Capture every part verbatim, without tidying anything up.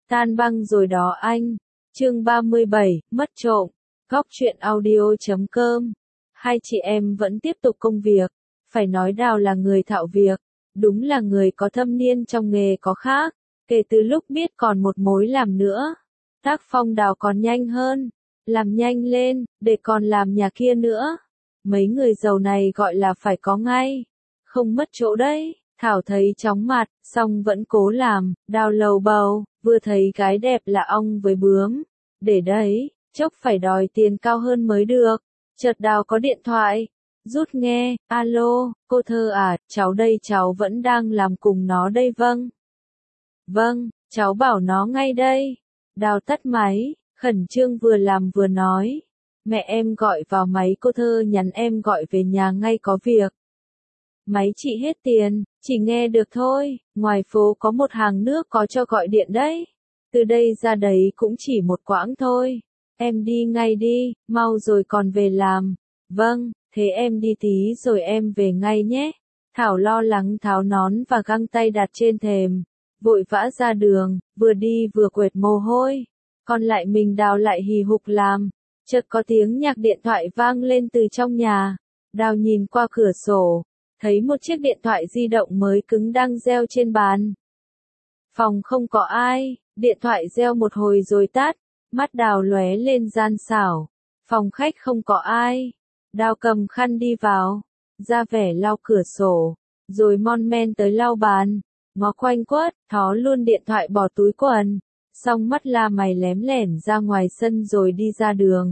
Tan băng rồi đó anh. Chương ba mươi bảy, mất trộm. Góc truyện audio chấm com. Hai chị em vẫn tiếp tục công việc. Phải nói Đào là người thạo việc. Đúng là người có thâm niên trong nghề có khác. Kể từ lúc biết còn một mối làm nữa, tác phong Đào còn nhanh hơn. Làm nhanh lên, để còn làm nhà kia nữa. Mấy người giàu này gọi là phải có ngay. Không mất chỗ đấy. Thảo thấy chóng mặt, xong vẫn cố làm. Đào lầu bầu, vừa thấy gái đẹp là ong với bướm. Để đấy, chốc phải đòi tiền cao hơn mới được. Chợt Đào có điện thoại. Rút nghe, alo, cô Thơ à, cháu đây cháu vẫn đang làm cùng nó đây vâng. Vâng, cháu bảo nó ngay đây. Đào tắt máy, khẩn trương vừa làm vừa nói. Mẹ em gọi vào máy, cô Thơ nhắn em gọi về nhà ngay có việc. Máy chị hết tiền, chỉ nghe được thôi, ngoài phố có một hàng nước có cho gọi điện đấy. Từ đây ra đấy cũng chỉ một quãng thôi. Em đi ngay đi, mau rồi còn về làm. Vâng, thế em đi tí rồi em về ngay nhé. Thảo lo lắng tháo nón và găng tay đặt trên thềm. Vội vã ra đường, vừa đi vừa quệt mồ hôi. Còn lại mình Đào lại hì hục làm. Chợt có tiếng nhạc điện thoại vang lên từ trong nhà. Đào nhìn qua cửa sổ, thấy một chiếc điện thoại di động mới cứng đang reo trên bàn. Phòng không có ai, điện thoại reo một hồi rồi tắt, mắt Đào lóe lên gian xảo. Phòng khách không có ai. Đào cầm khăn đi vào, ra vẻ lau cửa sổ, rồi mon men tới lau bàn, ngó quanh quất, thó luôn điện thoại bỏ túi quần, xong mắt la mày lém lẻn ra ngoài sân rồi đi ra đường.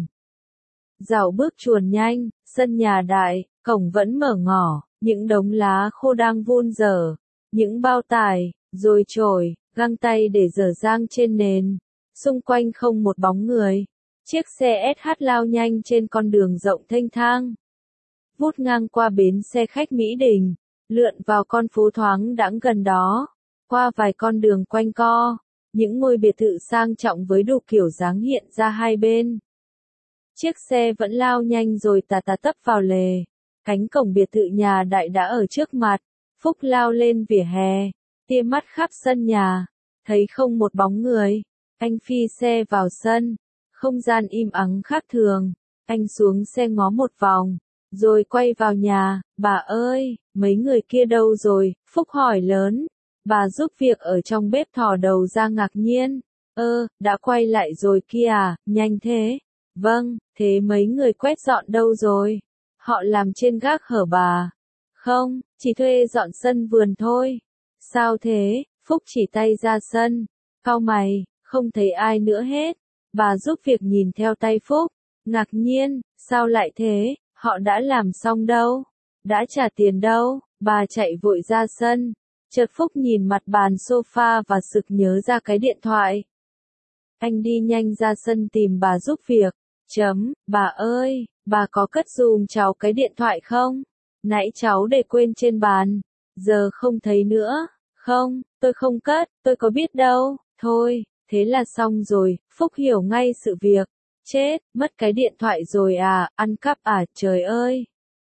Dạo bước chuồn nhanh, sân nhà đại, cổng vẫn mở ngỏ, những đống lá khô đang vun dở, những bao tải, rồi chổi, găng tay để dở dang trên nền, xung quanh không một bóng người. Chiếc xe ét hát lao nhanh trên con đường rộng thênh thang. Vút ngang qua bến xe khách Mỹ Đình, lượn vào con phố thoáng đãng gần đó, qua vài con đường quanh co, những ngôi biệt thự sang trọng với đủ kiểu dáng hiện ra hai bên. Chiếc xe vẫn lao nhanh rồi tà tà tấp vào lề. Cánh cổng biệt thự nhà đại đã ở trước mặt. Phúc lao lên vỉa hè, tia mắt khắp sân nhà, thấy không một bóng người. Anh phi xe vào sân, không gian im ắng khác thường. Anh xuống xe ngó một vòng, rồi quay vào nhà. Bà ơi, mấy người kia đâu rồi? Phúc hỏi lớn. Bà giúp việc ở trong bếp thò đầu ra ngạc nhiên. Ơ, đã quay lại rồi kia à, nhanh thế. Vâng, thế mấy người quét dọn đâu rồi? Họ làm trên gác hở bà. Không, chỉ thuê dọn sân vườn thôi. Sao thế? Phúc chỉ tay ra sân. Cau mày, không thấy ai nữa hết. Bà giúp việc nhìn theo tay Phúc. Ngạc nhiên, sao lại thế? Họ đã làm xong đâu? Đã trả tiền đâu? Bà chạy vội ra sân. Chợt Phúc nhìn mặt bàn sofa và sực nhớ ra cái điện thoại. Anh đi nhanh ra sân tìm bà giúp việc. Chấm, bà ơi, bà có cất giùm cháu cái điện thoại không? Nãy cháu để quên trên bàn, giờ không thấy nữa. Không, tôi không cất, tôi có biết đâu. Thôi, thế là xong rồi. Phúc hiểu ngay sự việc. Chết, mất cái điện thoại rồi à, ăn cắp à, trời ơi.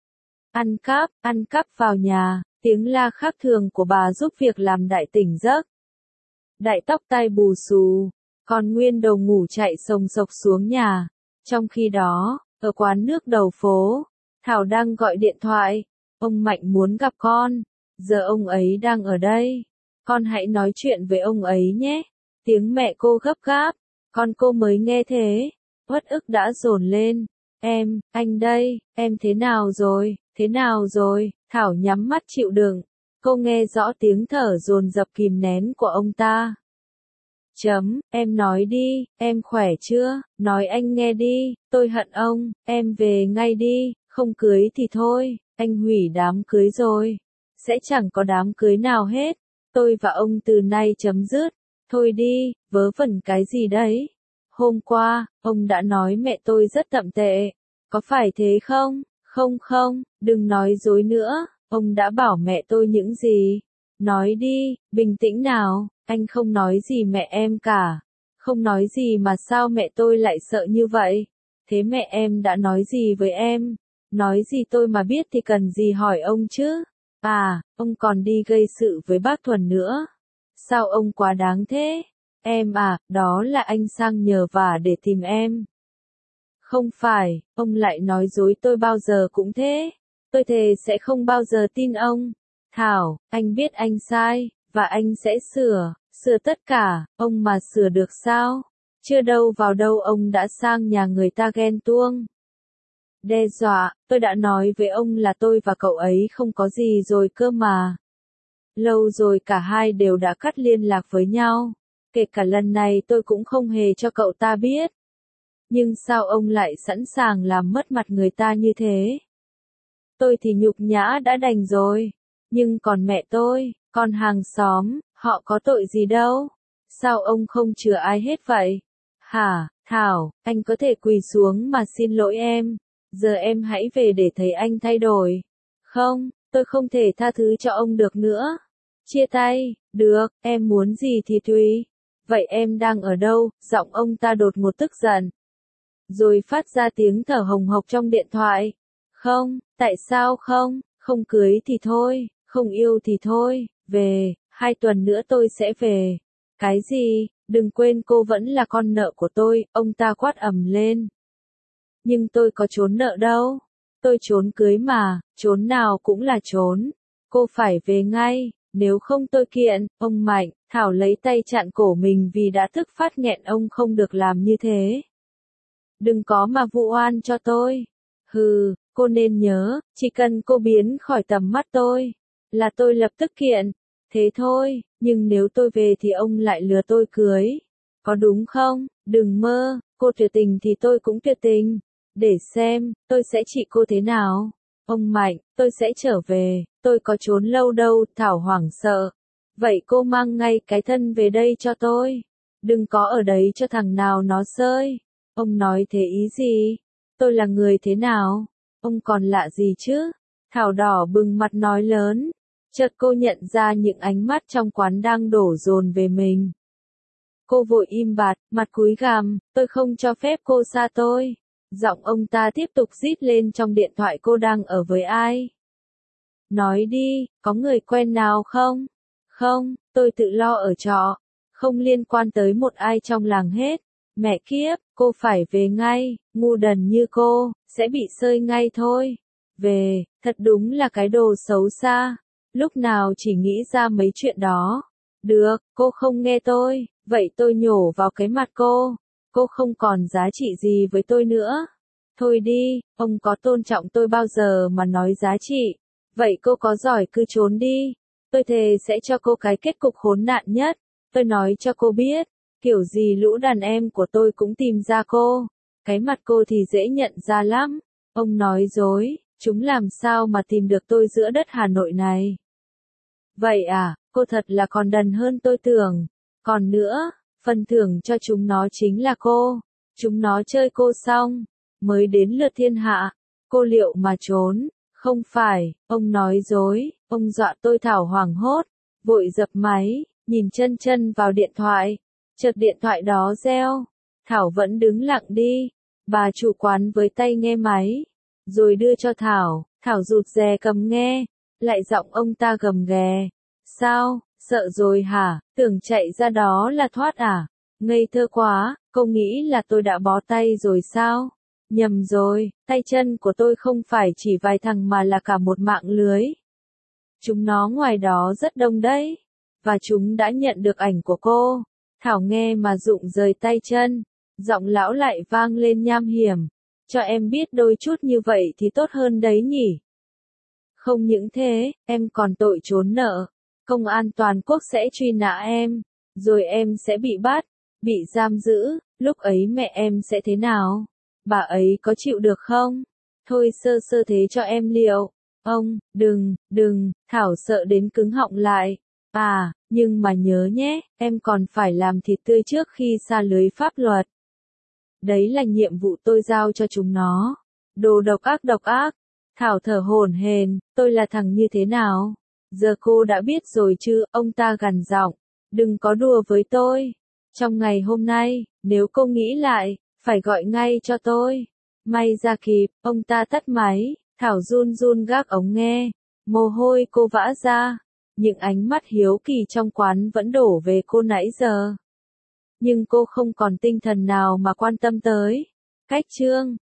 Ăn cắp, ăn cắp vào nhà, tiếng la khác thường của bà giúp việc làm đại tỉnh giấc. Đại tóc tai bù xù, còn nguyên đầu ngủ chạy sồng sộc xuống nhà. Trong khi đó, ở quán nước đầu phố, Thảo đang gọi điện thoại. Ông Mạnh muốn gặp con. Giờ ông ấy đang ở đây. Con hãy nói chuyện với ông ấy nhé. Tiếng mẹ cô gấp gáp. Con cô mới nghe thế. Uất ức đã dồn lên. Em, anh đây, em thế nào rồi, thế nào rồi? Thảo nhắm mắt chịu đựng. Cô nghe rõ tiếng thở dồn dập kìm nén của ông ta. Chấm, em nói đi, em khỏe chưa? Nói anh nghe đi, tôi hận ông, em về ngay đi, không cưới thì thôi, anh hủy đám cưới rồi. Sẽ chẳng có đám cưới nào hết, tôi và ông từ nay chấm dứt. Thôi đi, vớ vẩn cái gì đấy? Hôm qua, ông đã nói mẹ tôi rất tậm tệ. Có phải thế không? Không không, đừng nói dối nữa, ông đã bảo mẹ tôi những gì? Nói đi, bình tĩnh nào. Anh không nói gì mẹ em cả. Không nói gì mà sao mẹ tôi lại sợ như vậy? Thế mẹ em đã nói gì với em? Nói gì tôi mà biết thì cần gì hỏi ông chứ? À, ông còn đi gây sự với bác Thuần nữa. Sao ông quá đáng thế? Em à, đó là anh sang nhờ vả để tìm em. Không phải, ông lại nói dối tôi bao giờ cũng thế. Tôi thề sẽ không bao giờ tin ông. Thảo, anh biết anh sai, và anh sẽ sửa, sửa tất cả, ông mà sửa được sao? Chưa đâu vào đâu ông đã sang nhà người ta ghen tuông. Đe dọa, tôi đã nói với ông là tôi và cậu ấy không có gì rồi cơ mà. Lâu rồi cả hai đều đã cắt liên lạc với nhau. Kể cả lần này tôi cũng không hề cho cậu ta biết. Nhưng sao ông lại sẵn sàng làm mất mặt người ta như thế? Tôi thì nhục nhã đã đành rồi. Nhưng còn mẹ tôi, con hàng xóm, họ có tội gì đâu? Sao ông không chừa ai hết vậy? Hả, Thảo, anh có thể quỳ xuống mà xin lỗi em. Giờ em hãy về để thấy anh thay đổi. Không, tôi không thể tha thứ cho ông được nữa. Chia tay, được, em muốn gì thì tùy. Vậy em đang ở đâu? Giọng ông ta đột ngột tức giận. Rồi phát ra tiếng thở hồng hộc trong điện thoại. Không, tại sao không? Không cưới thì thôi, không yêu thì thôi, về, hai tuần nữa tôi sẽ về. Cái gì? Đừng quên cô vẫn là con nợ của tôi, ông ta quát ầm lên. Nhưng tôi có trốn nợ đâu. Tôi trốn cưới mà, trốn nào cũng là trốn. Cô phải về ngay, nếu không tôi kiện, ông Mạnh. Thảo lấy tay chặn cổ mình vì đã thức phát nghẹn, ông không được làm như thế. Đừng có mà vụ oan cho tôi. Hừ, cô nên nhớ, chỉ cần cô biến khỏi tầm mắt tôi, là tôi lập tức kiện. Thế thôi, nhưng nếu tôi về thì ông lại lừa tôi cưới. Có đúng không? Đừng mơ, cô tuyệt tình thì tôi cũng tuyệt tình. Để xem, tôi sẽ trị cô thế nào. Ông Mạnh, tôi sẽ trở về, tôi có trốn lâu đâu. Thảo hoảng sợ. Vậy cô mang ngay cái thân về đây cho tôi. Đừng có ở đấy cho thằng nào nó sơi. Ông nói thế ý gì? Tôi là người thế nào? Ông còn lạ gì chứ? Thảo đỏ bừng mặt nói lớn. Chợt cô nhận ra những ánh mắt trong quán đang đổ dồn về mình. Cô vội im bặt, mặt cúi gằm, tôi không cho phép cô xa tôi. Giọng ông ta tiếp tục rít lên trong điện thoại. Cô đang ở với ai? Nói đi, có người quen nào không? Không, tôi tự lo ở trọ. Không liên quan tới một ai trong làng hết. Mẹ kiếp, cô phải về ngay, ngu đần như cô, sẽ bị sơi ngay thôi. Về, thật đúng là cái đồ xấu xa. Lúc nào chỉ nghĩ ra mấy chuyện đó. Được, cô không nghe tôi, vậy tôi nhổ vào cái mặt cô. Cô không còn giá trị gì với tôi nữa. Thôi đi, ông có tôn trọng tôi bao giờ mà nói giá trị. Vậy cô có giỏi cứ trốn đi. Tôi thề sẽ cho cô cái kết cục khốn nạn nhất. Tôi nói cho cô biết, kiểu gì lũ đàn em của tôi cũng tìm ra cô. Cái mặt cô thì dễ nhận ra lắm. Ông nói dối, chúng làm sao mà tìm được tôi giữa đất Hà Nội này. Vậy à, cô thật là còn đần hơn tôi tưởng. Còn nữa, phần thưởng cho chúng nó chính là cô. Chúng nó chơi cô xong, mới đến lượt thiên hạ. Cô liệu mà trốn? Không phải, ông nói dối, ông dọa tôi. Thảo hoảng hốt, vội dập máy, nhìn chân chân vào điện thoại. Chợt điện thoại đó reo. Thảo vẫn đứng lặng đi. Bà chủ quán với tay nghe máy, rồi đưa cho Thảo. Thảo rụt rè cầm nghe. Lại giọng ông ta gầm ghè. Sao, sợ rồi hả? Tưởng chạy ra đó là thoát à? Ngây thơ quá, cô nghĩ là tôi đã bó tay rồi sao? Nhầm rồi, tay chân của tôi không phải chỉ vài thằng mà là cả một mạng lưới. Chúng nó ngoài đó rất đông đấy. Và chúng đã nhận được ảnh của cô. Thảo nghe mà rụng rời tay chân. Giọng lão lại vang lên nham hiểm. Cho em biết đôi chút như vậy thì tốt hơn đấy nhỉ. Không những thế, em còn tội trốn nợ. Công an toàn quốc sẽ truy nã em. Rồi em sẽ bị bắt, bị giam giữ. Lúc ấy mẹ em sẽ thế nào? Bà ấy có chịu được không? Thôi sơ sơ thế cho em liệu. Ông, đừng, đừng, Thảo sợ đến cứng họng lại. À, nhưng mà nhớ nhé, em còn phải làm thịt tươi trước khi sa lưới pháp luật. Đấy là nhiệm vụ tôi giao cho chúng nó. Đồ độc ác độc ác. Thảo thở hổn hển, tôi là thằng như thế nào? Giờ cô đã biết rồi chứ, ông ta gằn giọng. Đừng có đùa với tôi. Trong ngày hôm nay, nếu cô nghĩ lại, phải gọi ngay cho tôi. May ra kịp, ông ta tắt máy. Thảo run run gác ống nghe. Mồ hôi cô vã ra. Những ánh mắt hiếu kỳ trong quán vẫn đổ về cô nãy giờ. nhưng cô không còn tinh thần nào mà quan tâm tới. Cách chương